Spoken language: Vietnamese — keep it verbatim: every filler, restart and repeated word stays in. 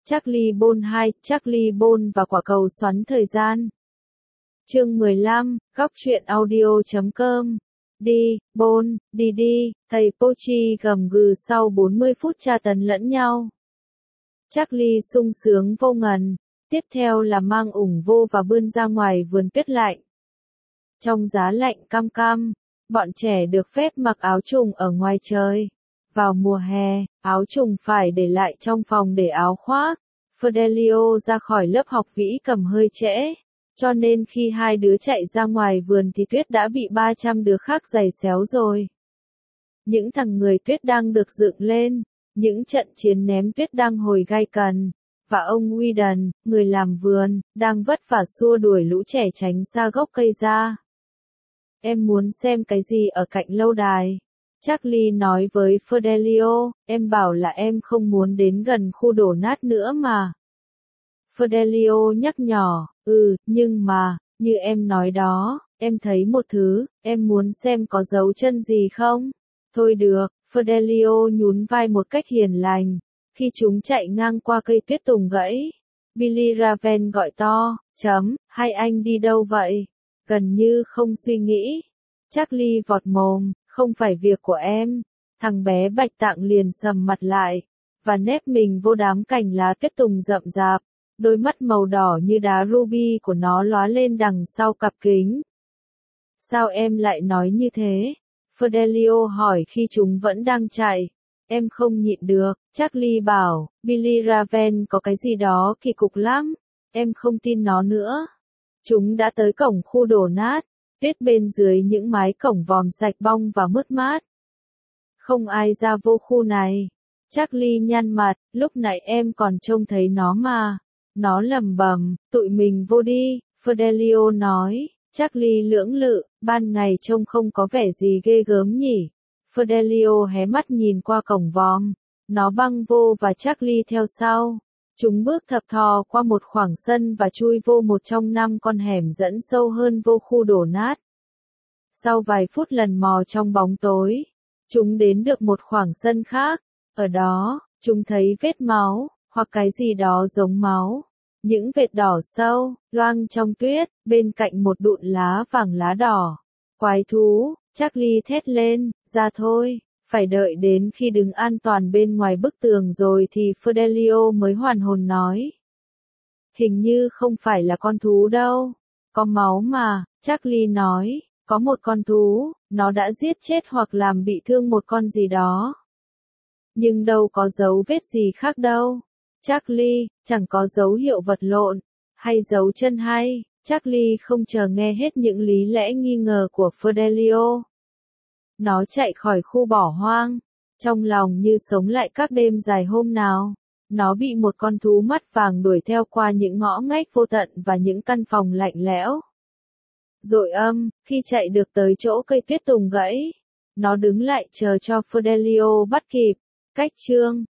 Charlie Bond hai, Charlie Bond và quả cầu xoắn thời gian. Chương mười lăm, góc truyện audio chấm com. Đi, Bond, đi đi, thầy Pochi gầm gừ sau bốn mươi phút tra tấn lẫn nhau. Charlie sung sướng vô ngần, tiếp theo là mang ủng vô và bươn ra ngoài vườn tuyết lạnh. Trong giá lạnh cam cam, bọn trẻ được phép mặc áo trùng ở ngoài trời. Vào mùa hè, áo trùng phải để lại trong phòng để áo khoác. Fidelio ra khỏi lớp học vĩ cầm hơi trễ, cho nên khi hai đứa chạy ra ngoài vườn thì tuyết đã bị ba trăm đứa khác giày xéo rồi. Những thằng người tuyết đang được dựng lên, những trận chiến ném tuyết đang hồi gay cần, và ông Weedon, người làm vườn, đang vất vả xua đuổi lũ trẻ tránh xa gốc cây ra. Em muốn xem cái gì ở cạnh lâu đài? Charlie nói với Fidelio, em bảo là em không muốn đến gần khu đổ nát nữa mà. Fidelio nhắc nhỏ, ừ, nhưng mà, như em nói đó, em thấy một thứ, em muốn xem có dấu chân gì không? Thôi được, Fidelio nhún vai một cách hiền lành. Khi chúng chạy ngang qua cây tuyết tùng gãy, Billy Raven gọi to, chấm, hai anh đi đâu vậy? Gần như không suy nghĩ. Charlie vọt mồm, không phải việc của em. Thằng bé bạch tạng liền sầm mặt lại, và nép mình vô đám cành lá tuyết tùng rậm rạp. Đôi mắt màu đỏ như đá ruby của nó lóa lên đằng sau cặp kính. Sao em lại nói như thế? Fidelio hỏi khi chúng vẫn đang chạy. Em không nhịn được, Charlie bảo, Billy Raven có cái gì đó kỳ cục lắm. Em không tin nó nữa. Chúng đã tới cổng khu đổ nát, tuyết bên dưới những mái cổng vòm sạch bong và mướt mát. Không ai ra vô khu này. Charlie nhăn mặt, lúc nãy em còn trông thấy nó mà. Nó lầm bầm, tụi mình vô đi, Fidelio nói. Charlie lưỡng lự, ban ngày trông không có vẻ gì ghê gớm nhỉ. Fidelio hé mắt nhìn qua cổng vòm. Nó băng vô và Charlie theo sau. Chúng bước thập thò qua một khoảng sân và chui vô một trong năm con hẻm dẫn sâu hơn vô khu đổ nát. Sau vài phút lần mò trong bóng tối, chúng đến được một khoảng sân khác. Ở đó, chúng thấy vết máu, hoặc cái gì đó giống máu. Những vệt đỏ sâu, loang trong tuyết, bên cạnh một đụn lá vàng lá đỏ. Quái thú, Charlie thét lên, ra thôi, phải đợi đến khi đứng an toàn bên ngoài bức tường rồi thì Fidelio mới hoàn hồn nói. Hình như không phải là con thú đâu, có máu mà, Charlie nói, có một con thú, nó đã giết chết hoặc làm bị thương một con gì đó. Nhưng đâu có dấu vết gì khác đâu. Charlie, chẳng có dấu hiệu vật lộn, hay dấu chân hay. Charlie không chờ nghe hết những lý lẽ nghi ngờ của Fidelio. Nó chạy khỏi khu bỏ hoang, trong lòng như sống lại các đêm dài hôm nào. Nó bị một con thú mắt vàng đuổi theo qua những ngõ ngách vô tận và những căn phòng lạnh lẽo. Dội âm, khi chạy được tới chỗ cây tuyết tùng gãy, nó đứng lại chờ cho Fidelio bắt kịp. Cách chương